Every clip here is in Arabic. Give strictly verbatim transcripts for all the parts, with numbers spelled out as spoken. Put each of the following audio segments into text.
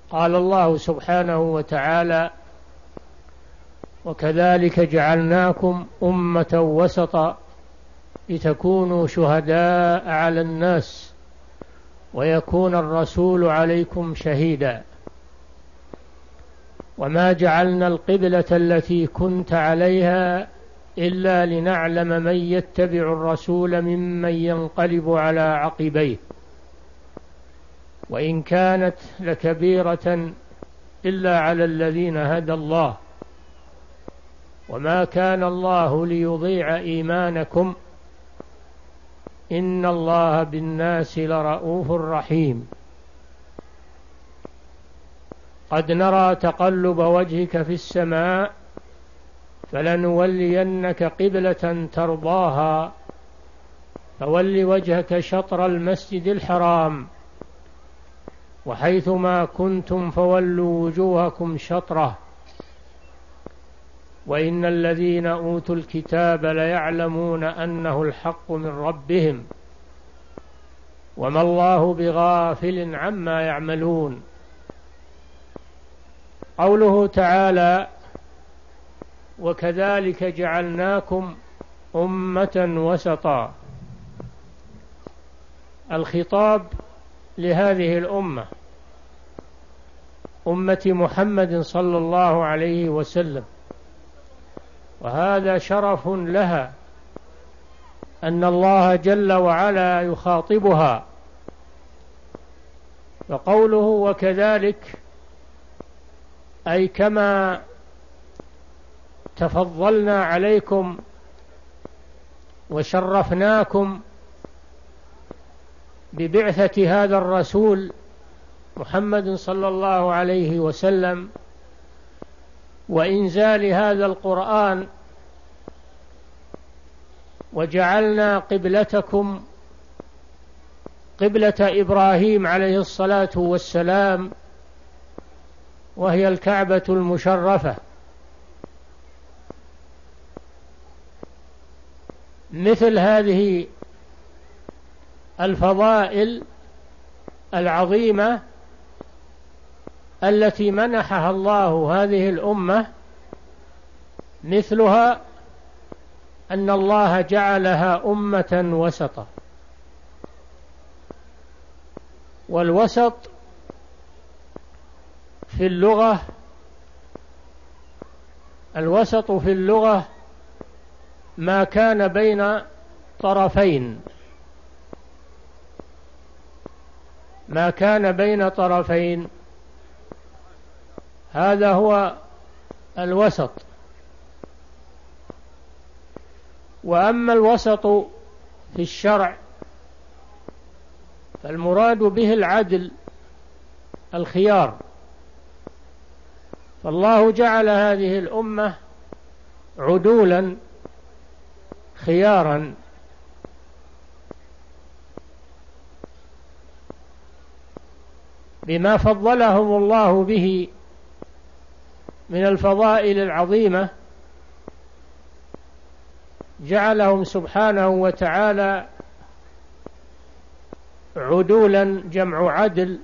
قال الله سبحانه وتعالى: وكذلك جعلناكم أمة وسطا لتكونوا شهداء على الناس ويكون الرسول عليكم شهيدا وما جعلنا القبلة التي كنت عليها إلا لنعلم من يتبع الرسول ممن ينقلب على عقبيه وإن كانت لكبيرة إلا على الذين هدى الله وما كان الله ليضيع إيمانكم إن الله بالناس لرءوف رحيم. قد نرى تقلب وجهك في السماء فلنولينك قبلة ترضاها فول وجهك شطر المسجد الحرام وحيثما كنتم فولوا وجوهكم شطره وإن الذين أوتوا الكتاب ليعلمون أنه الحق من ربهم وما الله بغافل عما يعملون. قوله تعالى: وكذلك جعلناكم أمة وسطا، الخطاب لهذه الأمة أمة محمد صلى الله عليه وسلم، وهذا شرف لها أن الله جل وعلا يخاطبها. فقوله وكذلك أي كما تفضلنا عليكم وشرفناكم ببعثة هذا الرسول محمد صلى الله عليه وسلم وإنزال هذا القرآن وجعلنا قبلتكم قبلة إبراهيم عليه الصلاة والسلام وهي الكعبة المشرفة، مثل هذه الفضائل العظيمة التي منحها الله هذه الأمة، مثلها أن الله جعلها أمة وسطا. والوسط في اللغة الوسط في اللغة ما كان بين طرفين ما كان بين طرفين هذا هو الوسط. وأما الوسط في الشرع فالمراد به العدل الخيار، فالله جعل هذه الأمة عدولا خيارا، بما فضلهم الله به من الفضائل العظيمة، جعلهم سبحانه وتعالى عدولا، جمع عدل،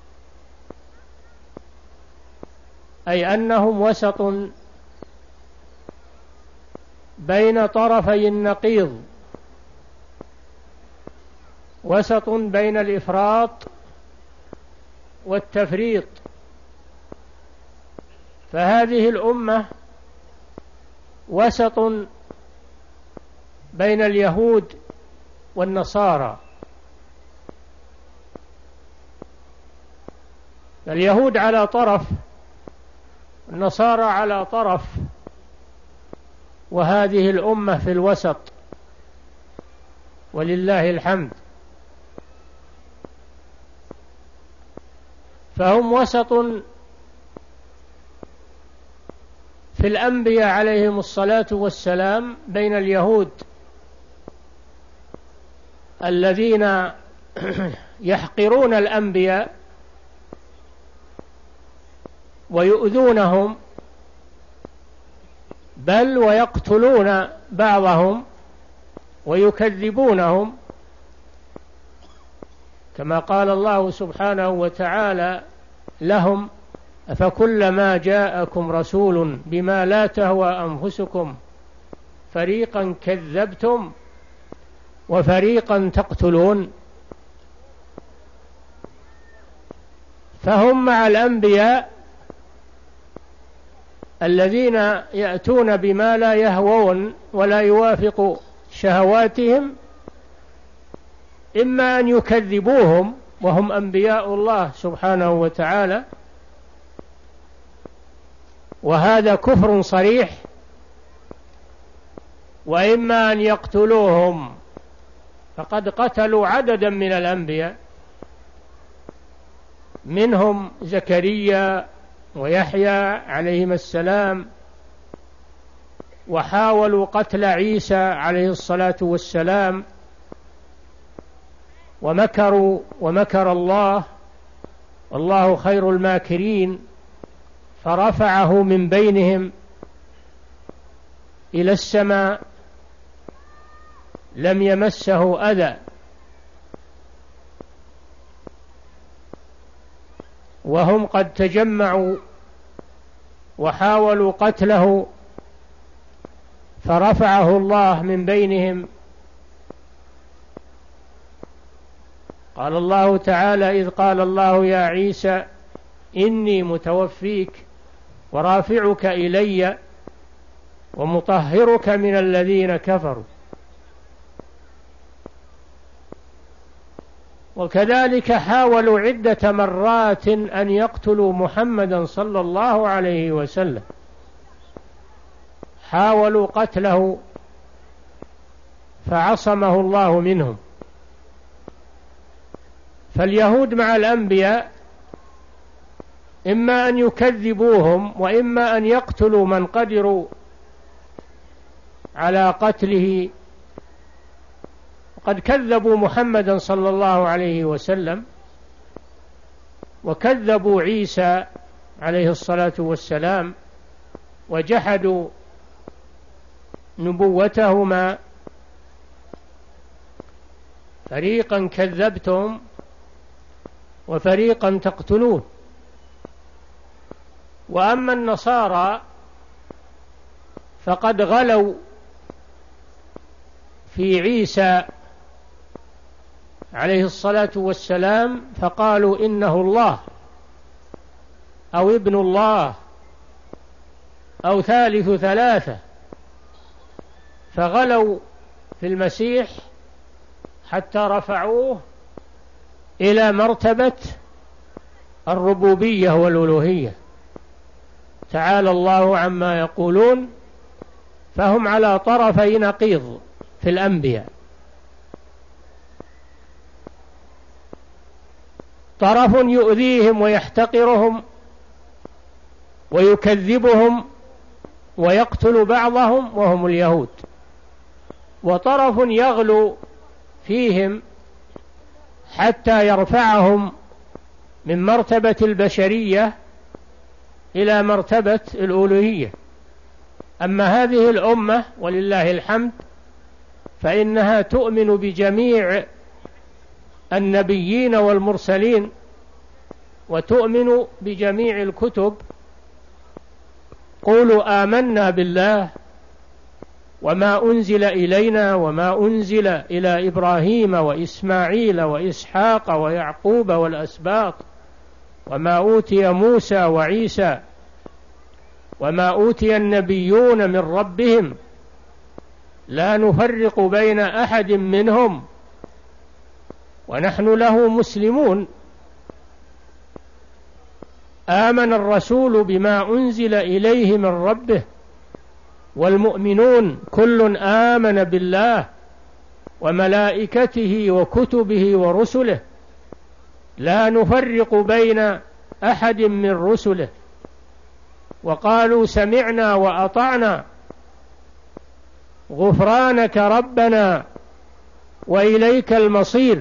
أي أنهم وسط بين طرفي النقيض، وسط بين الإفراط والتفريط. فهذه الأمة وسط بين اليهود والنصارى. اليهود على طرف، النصارى على طرف، وهذه الأمة في الوسط ولله الحمد. فهم وسط في الأنبياء عليهم الصلاة والسلام بين اليهود الذين يحقرون الأنبياء ويؤذونهم، بل ويقتلون بعضهم ويكذبونهم، كما قال الله سبحانه وتعالى لهم أفكلما جاءكم رسول بما لا تهوى أنفسكم فريقا كذبتم وفريقا تقتلون. فهم مع الأنبياء الذين يأتون بما لا يهوون ولا يوافق شهواتهم، إما أن يكذبوهم وهم أنبياء الله سبحانه وتعالى، وهذا كفر صريح، وإما أن يقتلوهم، فقد قتلوا عددا من الأنبياء، منهم زكريا ويحيى عليهما السلام، وحاولوا قتل عيسى عليه الصلاة والسلام، ومكروا ومكر الله والله خير الماكرين، فرفعه من بينهم إلى السماء لم يمسه أذى. وهم قد تجمعوا وحاولوا قتله فرفعه الله من بينهم. قال الله تعالى: إذ قال الله يا عيسى إني متوفيك ورافعك إلي ومطهرك من الذين كفروا. وكذلك حاولوا عدة مرات أن يقتلوا محمدا صلى الله عليه وسلم، حاولوا قتله فعصمه الله منهم. فاليهود مع الأنبياء إما أن يكذبوهم وإما أن يقتلوا من قدروا على قتله. قد كذبوا محمدا صلى الله عليه وسلم، وكذبوا عيسى عليه الصلاة والسلام، وجحدوا نبوتهما. فريقا كذبتم وفريقا تقتلون. وأما النصارى فقد غلوا في عيسى عليه الصلاة والسلام، فقالوا إنه الله أو ابن الله أو ثالث ثلاثة، فغلوا في المسيح حتى رفعوه إلى مرتبة الربوبية والألوهية، تعالى الله عما يقولون. فهم على طرفي نقيض في الأنبياء، طرف يؤذيهم ويحتقرهم ويكذبهم ويقتل بعضهم وهم اليهود، وطرف يغلو فيهم حتى يرفعهم من مرتبة البشرية إلى مرتبة الألوهية. أما هذه الأمة ولله الحمد فإنها تؤمن بجميع النبيين والمرسلين، وتؤمن بجميع الكتب. قولوا آمنا بالله وما أنزل إلينا وما أنزل إلى إبراهيم وإسماعيل وإسحاق ويعقوب والأسباط وما أوتي موسى وعيسى وما أوتي النبيون من ربهم لا نفرق بين أحد منهم ونحن له مسلمون. آمن الرسول بما أنزل إليه من ربه والمؤمنون كل آمن بالله وملائكته وكتبه ورسله لا نفرق بين أحد من رسله، وقالوا سمعنا وأطعنا غفرانك ربنا وإليك المصير.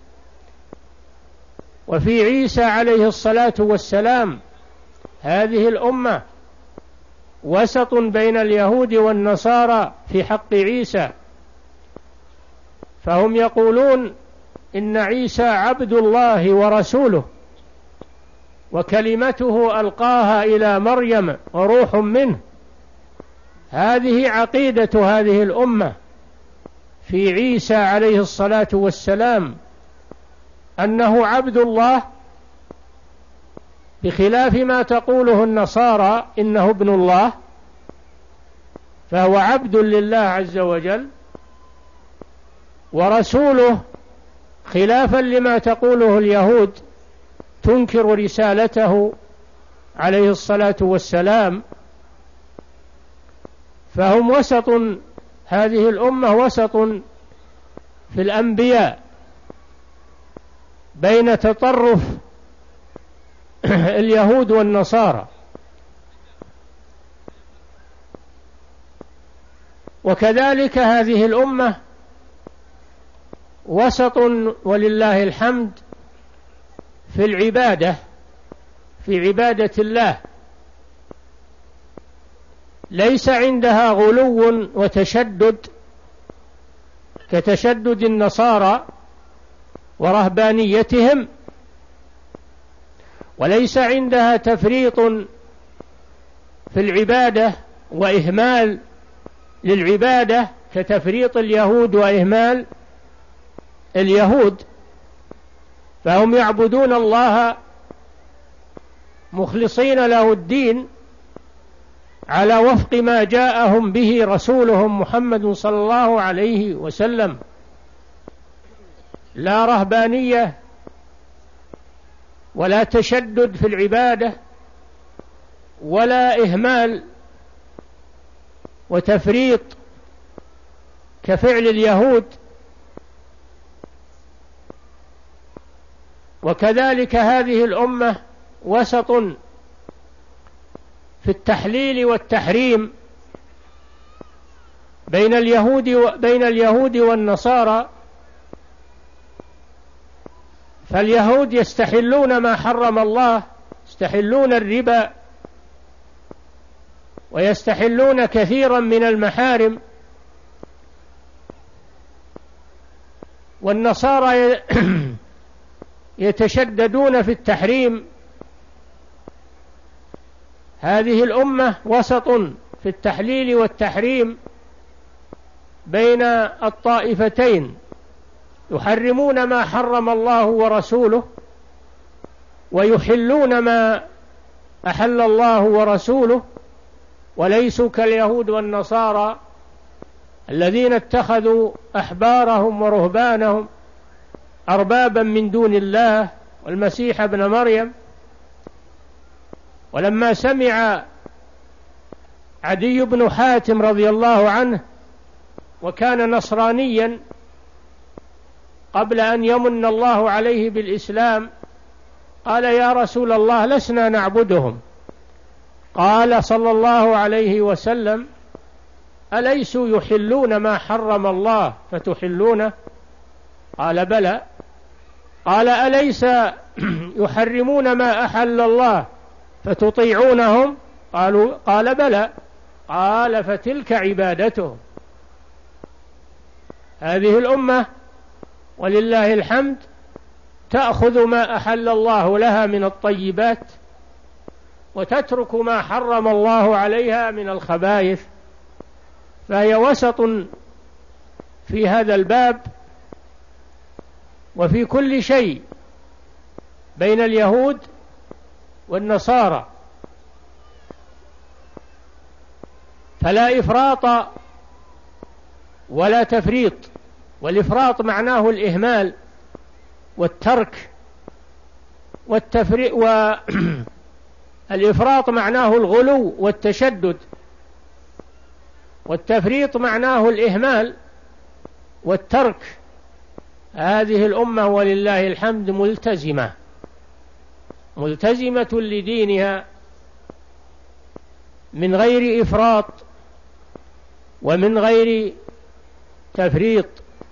وفي عيسى عليه الصلاة والسلام هذه الأمة وسط بين اليهود والنصارى في حق عيسى، فهم يقولون إن عيسى عبد الله ورسوله، وكلمته ألقاها إلى مريم وروح منه. هذه عقيدة هذه الأمة في عيسى عليه الصلاة والسلام، أنه عبد الله، بخلاف ما تقوله النصارى إنه ابن الله، فهو عبد لله عز وجل ورسوله، خلافا لما تقوله اليهود تنكر رسالته عليه الصلاة والسلام. فهم وسط، هذه الأمة وسط في الأنبياء بين تطرف اليهود والنصارى. وكذلك هذه الأمة وسط ولله الحمد في العبادة، في عبادة الله، ليس عندها غلو وتشدد كتشدد النصارى ورهبانيتهم، وليس عندها تفريط في العبادة وإهمال للعبادة كتفريط اليهود وإهمال اليهود. فهم يعبدون الله مخلصين له الدين على وفق ما جاءهم به رسولهم محمد صلى الله عليه وسلم، لا رهبانية ولا تشدد في العبادة ولا إهمال وتفريط كفعل اليهود. وكذلك هذه الأمة وسط في التحليل والتحريم بين اليهود بين اليهود والنصارى. فاليهود يستحلون ما حرم الله، يستحلون الربا ويستحلون كثيرا من المحارم، والنصارى يتشددون في التحريم. هذه الأمة وسط في التحليل والتحريم بين الطائفتين، يحرمون ما حرم الله ورسوله ويحلون ما أحل الله ورسوله، وليسوا كاليهود والنصارى الذين اتخذوا أحبارهم ورهبانهم أربابا من دون الله والمسيح ابن مريم. ولما سمع عدي بن حاتم رضي الله عنه، وكان نصرانيا قبل أن يمن الله عليه بالإسلام، قال: يا رسول الله لسنا نعبدهم. قال صلى الله عليه وسلم: أليسوا يحلون ما حرم الله فتحلونه؟ قال: بلى. قال: أليس يحرمون ما أحل الله فتطيعونهم؟ قالوا قال: بلى. قال: فتلك عبادتهم. هذه الأمة ولله الحمد تأخذ ما أحل الله لها من الطيبات وتترك ما حرم الله عليها من الخبائث، فهي وسط في هذا الباب وفي كل شيء بين اليهود والنصارى، فلا إفراط ولا تفريط. والإفراط معناه الإهمال والترك والتفريط، والإفراط معناه الغلو والتشدد، والتفريط معناه الإهمال والترك. هذه الأمة ولله الحمد ملتزمة ملتزمة لدينها من غير إفراط ومن غير تفريط.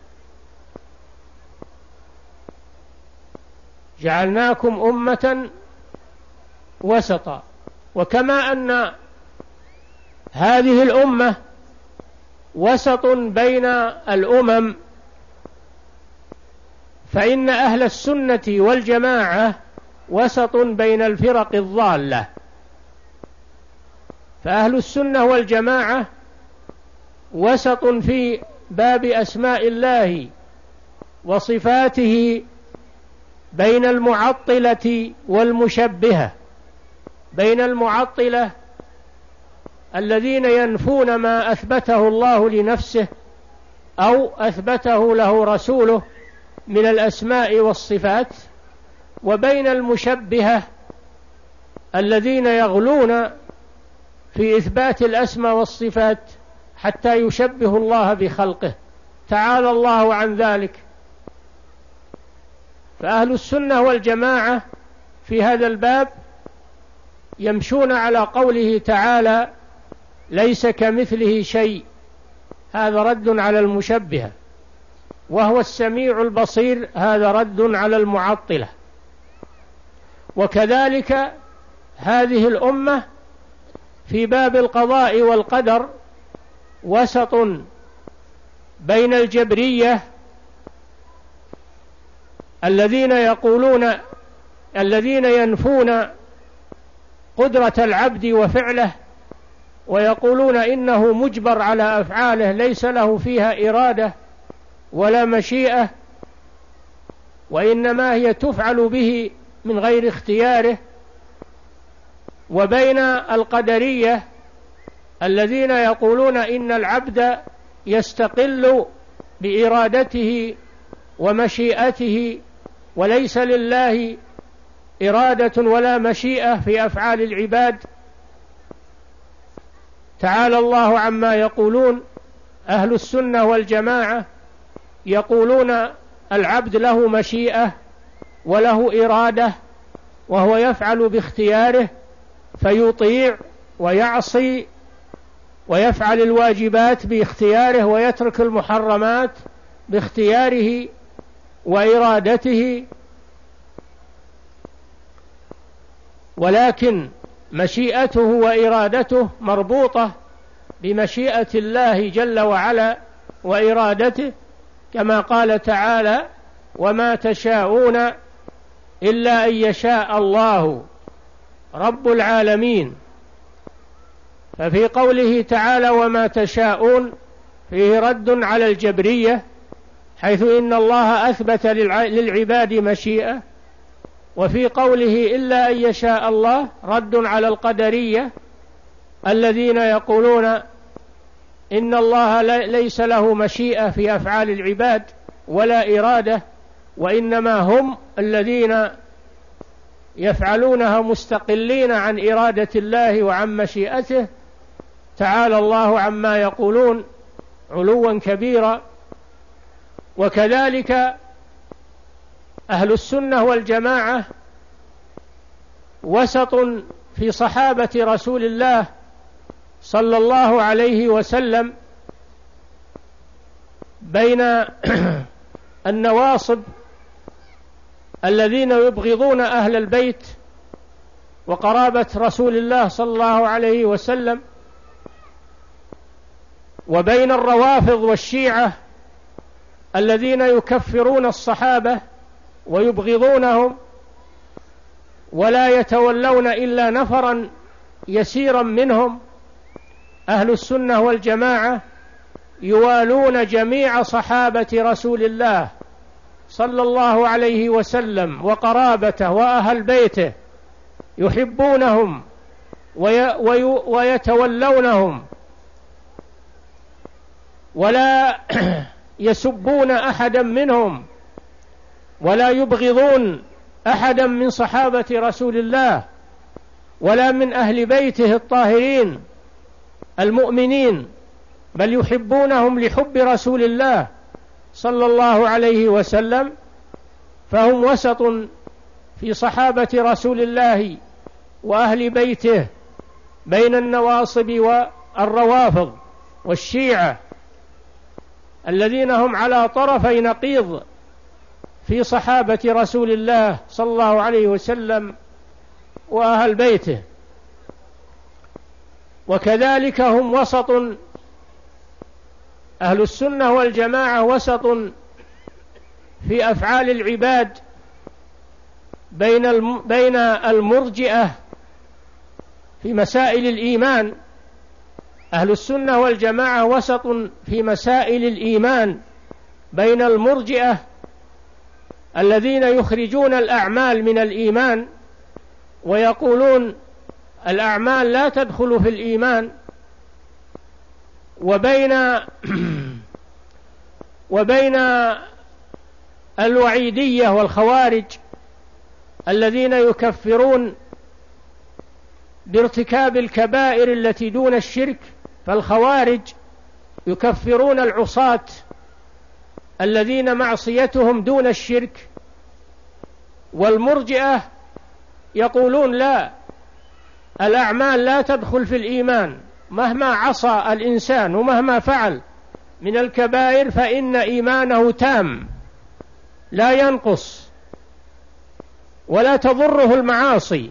جعلناكم أمة وسطا. وكما أن هذه الأمة وسط بين الأمم، فإن أهل السنة والجماعة وسط بين الفرق الضالة. فأهل السنة والجماعة وسط في باب أسماء الله وصفاته بين المعطلة والمشبهة، بين المعطلة الذين ينفون ما أثبته الله لنفسه أو أثبته له رسوله من الأسماء والصفات، وبين المشبهة الذين يغلون في إثبات الأسماء والصفات حتى يشبه الله بخلقه، تعالى الله عن ذلك. فأهل السنة والجماعة في هذا الباب يمشون على قوله تعالى ليس كمثله شيء، هذا رد على المشبهة، وهو السميع البصير، هذا رد على المعطلة. وكذلك هذه الأمة في باب القضاء والقدر وسط بين الجبرية الذين يقولون الذين ينفون قدرة العبد وفعله، ويقولون إنه مجبر على أفعاله ليس له فيها إرادة ولا مشيئة، وإنما هي تفعل به من غير اختياره. وبين القدرية الذين يقولون إن العبد يستقل بإرادته ومشيئته وليس لله إرادة ولا مشيئة في أفعال العباد، تعالى الله عما يقولون. أهل السنة والجماعة يقولون العبد له مشيئة وله إرادة، وهو يفعل باختياره، فيطيع ويعصي ويفعل الواجبات باختياره ويترك المحرمات باختياره وإرادته، ولكن مشيئته وإرادته مربوطة بمشيئة الله جل وعلا وإرادته، كما قال تعالى وما تشاءون إلا أن يشاء الله رب العالمين. ففي قوله تعالى وما تشاءون فيه رد على الجبرية، حيث إن الله أثبت للعباد مشيئة، وفي قوله إلا أن يشاء الله رد على القدرية الذين يقولون إن الله ليس له مشيئة في أفعال العباد ولا إرادة، وإنما هم الذين يفعلونها مستقلين عن إرادة الله وعن مشيئته، تعالى الله عما يقولون علوا كبيرا. وكذلك أهل السنة والجماعة وسط في صحابة رسول الله صلى الله عليه وسلم بين النواصب الذين يبغضون أهل البيت وقرابة رسول الله صلى الله عليه وسلم، وبين الروافض والشيعة الذين يكفرون الصحابة ويبغضونهم ولا يتولون إلا نفرا يسيرا منهم. أهل السنة والجماعة يوالون جميع صحابة رسول الله صلى الله عليه وسلم وقرابته وأهل بيته، يحبونهم وي وي ويتولونهم، ولا يسبون أحدا منهم ولا يبغضون أحدا من صحابة رسول الله ولا من أهل بيته الطاهرين المؤمنين، بل يحبونهم لحب رسول الله صلى الله عليه وسلم. فهم وسط في صحابة رسول الله وأهل بيته بين النواصب والروافض والشيعة الذين هم على طرفي نقيض في صحابة رسول الله صلى الله عليه وسلم وأهل بيته. وكذلك هم وسط، أهل السنة والجماعة وسط في أفعال العباد بين بين المرجئة في مسائل الإيمان. أهل السنة والجماعة وسط في مسائل الإيمان بين المرجئة الذين يخرجون الأعمال من الإيمان ويقولون الأعمال لا تدخل في الإيمان، وبين وبين الوعيدية والخوارج الذين يكفرون بارتكاب الكبائر التي دون الشرك. فالخوارج يكفرون العصاة الذين معصيتهم دون الشرك، والمرجئة يقولون لا، الأعمال لا تدخل في الإيمان، مهما عصى الإنسان ومهما فعل من الكبائر فإن إيمانه تام لا ينقص ولا تضره المعاصي.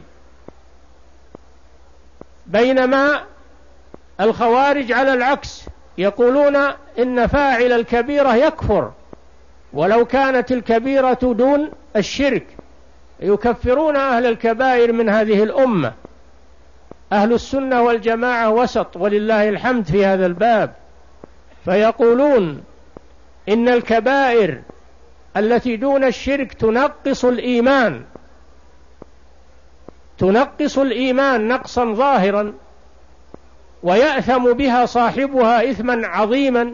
بينما الخوارج على العكس يقولون إن فاعل الكبيرة يكفر ولو كانت الكبيرة دون الشرك، يكفرون أهل الكبائر من هذه الأمة. أهل السنة والجماعة وسط ولله الحمد في هذا الباب، فيقولون إن الكبائر التي دون الشرك تنقص الإيمان، تنقص الإيمان نقصا ظاهرا، ويأثم بها صاحبها إثما عظيما،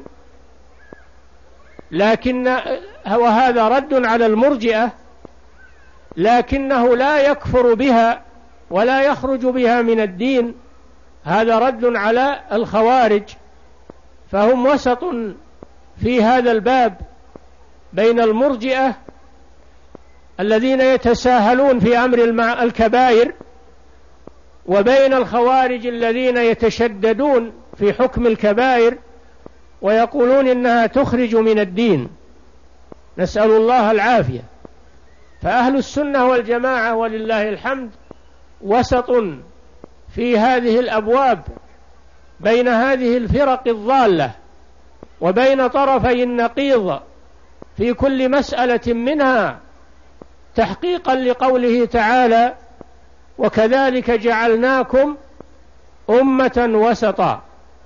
لكن وهذا رد على المرجئة، لكنه لا يكفر بها ولا يخرج بها من الدين، هذا رد على الخوارج. فهم وسط في هذا الباب بين المرجئة الذين يتساهلون في أمر الكبائر وبين الخوارج الذين يتشددون في حكم الكبائر ويقولون إنها تخرج من الدين، نسأل الله العافية. فأهل السنة والجماعة ولله الحمد وسط في هذه الأبواب بين هذه الفرق الضالة وبين طرفي النقيض في كل مسألة منها، تحقيقا لقوله تعالى: وكذلك جعلناكم أمة وسطا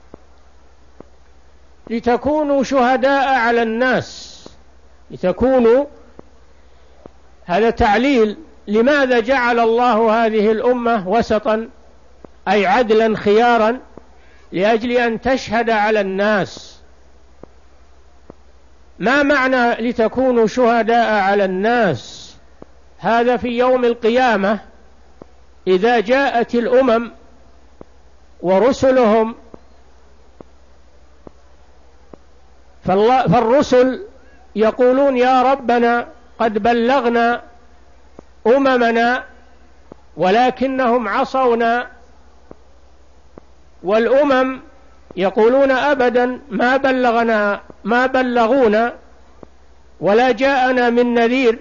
لتكونوا شهداء على الناس. لتكونوا، هذا تعليل لماذا جعل الله هذه الأمة وسطا أي عدلا خيارا، لأجل أن تشهد على الناس. ما معنى لتكونوا شهداء على الناس؟ هذا في يوم القيامة إذا جاءت الأمم ورسلهم، فالرسل يقولون يا ربنا قد بلغنا أممنا ولكنهم عصونا، والأمم يقولون أبدا ما بلغنا ما بلغونا ولا جاءنا من نذير.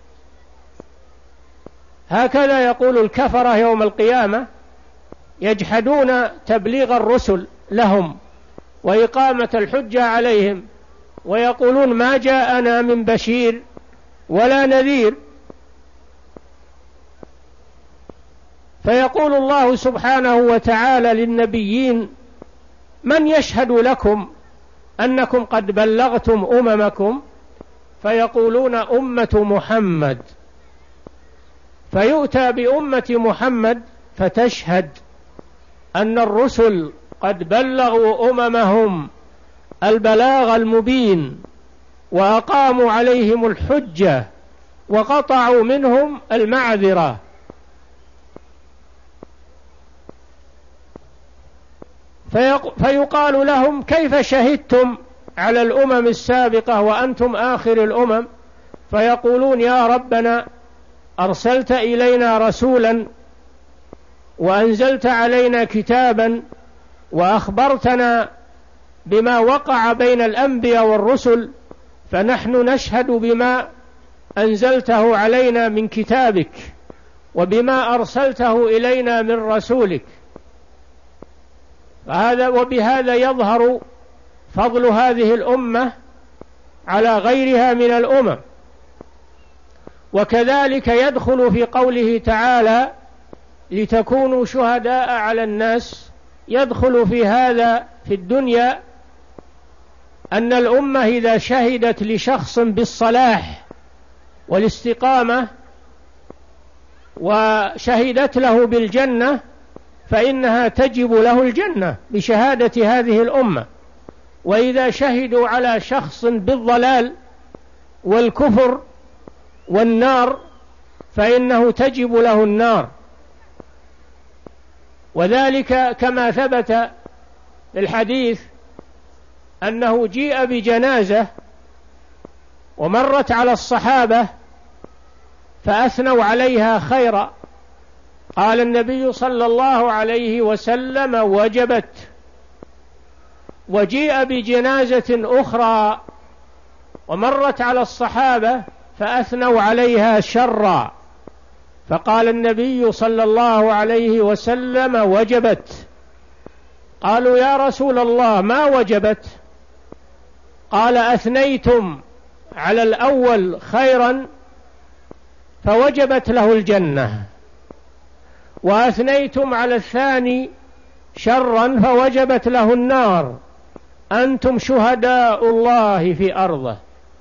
هكذا يقول الكفرة يوم القيامة، يجحدون تبليغ الرسل لهم وإقامة الحجة عليهم، ويقولون ما جاءنا من بشير ولا نذير. فيقول الله سبحانه وتعالى للنبيين: من يشهد لكم أنكم قد بلغتم أممكم؟ فيقولون أمة محمد، فيؤتى بأمة محمد فتشهد أن الرسل قد بلغوا أممهم البلاغ المبين وأقاموا عليهم الحجة وقطعوا منهم المعذرة. فيقال لهم: كيف شهدتم على الأمم السابقة وأنتم آخر الأمم؟ فيقولون: يا ربنا أرسلت إلينا رسولا وأنزلت علينا كتابا وأخبرتنا بما وقع بين الأنبياء والرسل، فنحن نشهد بما أنزلته علينا من كتابك وبما أرسلته إلينا من رسولك. فهذا وبهذا يظهر فضل هذه الأمة على غيرها من الأمم. وكذلك يدخل في قوله تعالى لتكونوا شهداء على الناس، يدخل في هذا في الدنيا أن الأمة إذا شهدت لشخص بالصلاح والاستقامة وشهدت له بالجنة فإنها تجب له الجنة بشهادة هذه الأمة، وإذا شهدوا على شخص بالضلال والكفر والنار فإنه تجب له النار. وذلك كما ثبت في الحديث أنه جيء بجنازة ومرت على الصحابة فأثنوا عليها خيرا، قال النبي صلى الله عليه وسلم وجبت. وجيء بجنازة أخرى ومرت على الصحابة فأثنوا عليها شرا، فقال النبي صلى الله عليه وسلم وجبت. قالوا يا رسول الله ما وجبت؟ قال أثنيتم على الأول خيرا فوجبت له الجنة، وأثنيتم على الثاني شرا فوجبت له النار، أنتم شهداء الله في أرضه.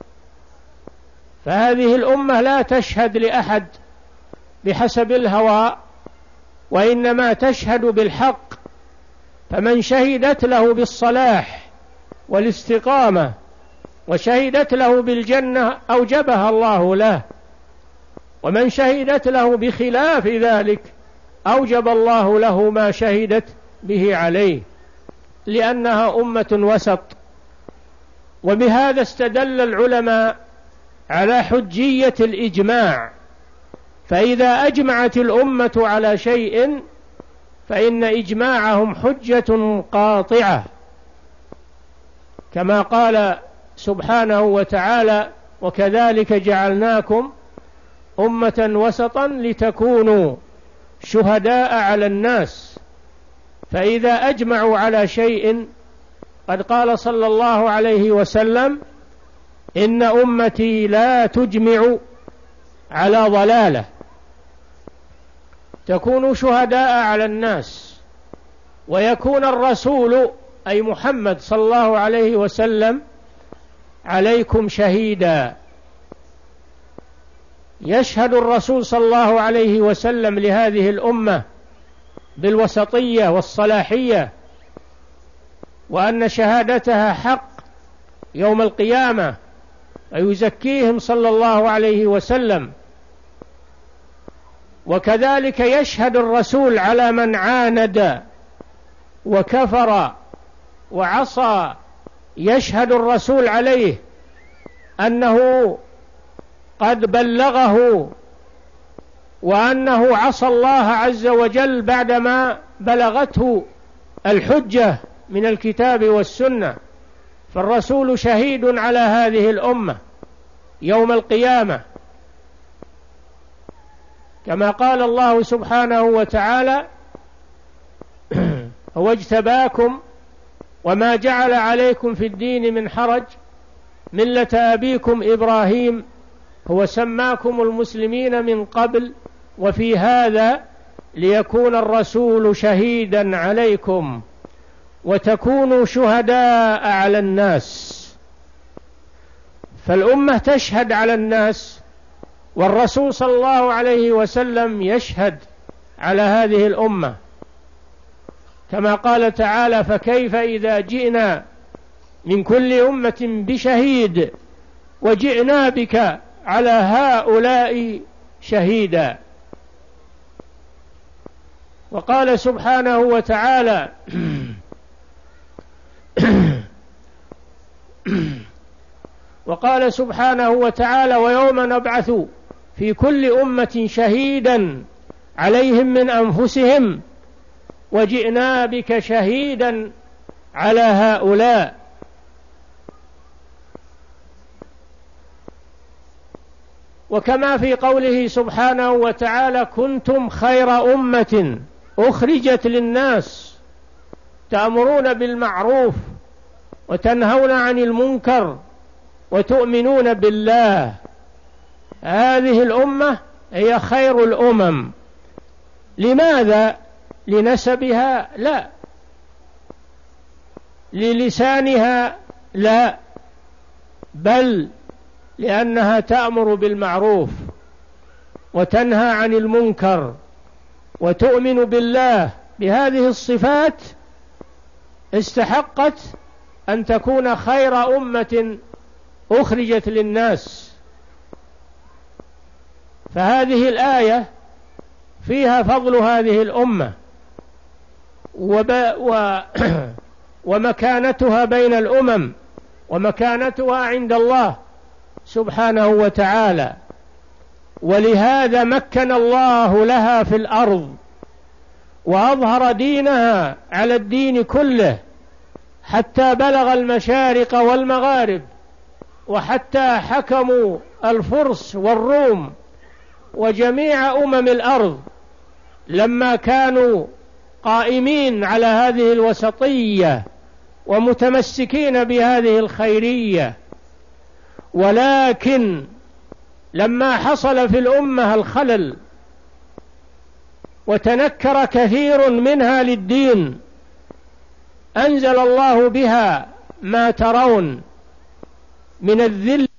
فهذه الأمة لا تشهد لأحد بحسب الهوى، وإنما تشهد بالحق، فمن شهدت له بالصلاح والاستقامة وشهدت له بالجنة أوجبها الله له، ومن شهدت له بخلاف ذلك أوجب الله له ما شهدت به عليه، لأنها أمة وسط. وبهذا استدل العلماء على حجية الإجماع، فإذا أجمعت الأمة على شيء فإن إجماعهم حجة قاطعة، كما قال سبحانه وتعالى وكذلك جعلناكم أمة وسطا لتكونوا شهداء على الناس. فإذا أجمعوا على شيء قد قال صلى الله عليه وسلم إن أمتي لا تجمع على ضلالة، تكونوا شهداء على الناس، ويكون الرسول أي محمد صلى الله عليه وسلم عليكم شهيدا. يشهد الرسول صلى الله عليه وسلم لهذه الأمة بالوسطية والصلاحية، وأن شهادتها حق يوم القيامة، ويزكيهم صلى الله عليه وسلم. وكذلك يشهد الرسول على من عاند وكفر وعصى، يشهد الرسول عليه أنه قد بلغه وأنه عصى الله عز وجل بعدما بلغته الحجة من الكتاب والسنة. فالرسول شهيد على هذه الأمة يوم القيامة، كما قال الله سبحانه وتعالى هو اجتباكم وما جعل عليكم في الدين من حرج ملة أبيكم إبراهيم هو سماكم المسلمين من قبل وفي هذا ليكون الرسول شهيدا عليكم وتكونوا شهداء على الناس. فالأمة تشهد على الناس، والرسول صلى الله عليه وسلم يشهد على هذه الأمة، كما قال تعالى فكيف إذا جئنا من كل أمة بشهيد وجئنا بك على هؤلاء شهيدا. وقال سبحانه وتعالى وقال سبحانه وتعالى ويوم نبعث في كل أمة شهيدا عليهم من أنفسهم وجئنا بك شهيدا على هؤلاء. وكما في قوله سبحانه وتعالى كنتم خير أمة أخرجت للناس تأمرون بالمعروف وتنهون عن المنكر وتؤمنون بالله. هذه الأمة هي خير الأمم. لماذا؟ لنسبها؟ لا. للسانها؟ لا، بل لأنها تأمر بالمعروف وتنهى عن المنكر وتؤمن بالله. بهذه الصفات استحقت أن تكون خير أمة أخرجت للناس. فهذه الآية فيها فضل هذه الأمة وب... و... ومكانتها بين الأمم ومكانتها عند الله سبحانه وتعالى. ولهذا مكن الله لها في الأرض وأظهر دينها على الدين كله حتى بلغ المشارق والمغارب، وحتى حكموا الفرس والروم وجميع أمم الأرض لما كانوا قائمين على هذه الوسطية ومتمسكين بهذه الخيرية. ولكن لما حصل في الأمة الخلل وتنكر كثير منها للدين أنزل الله بها ما ترون من الذل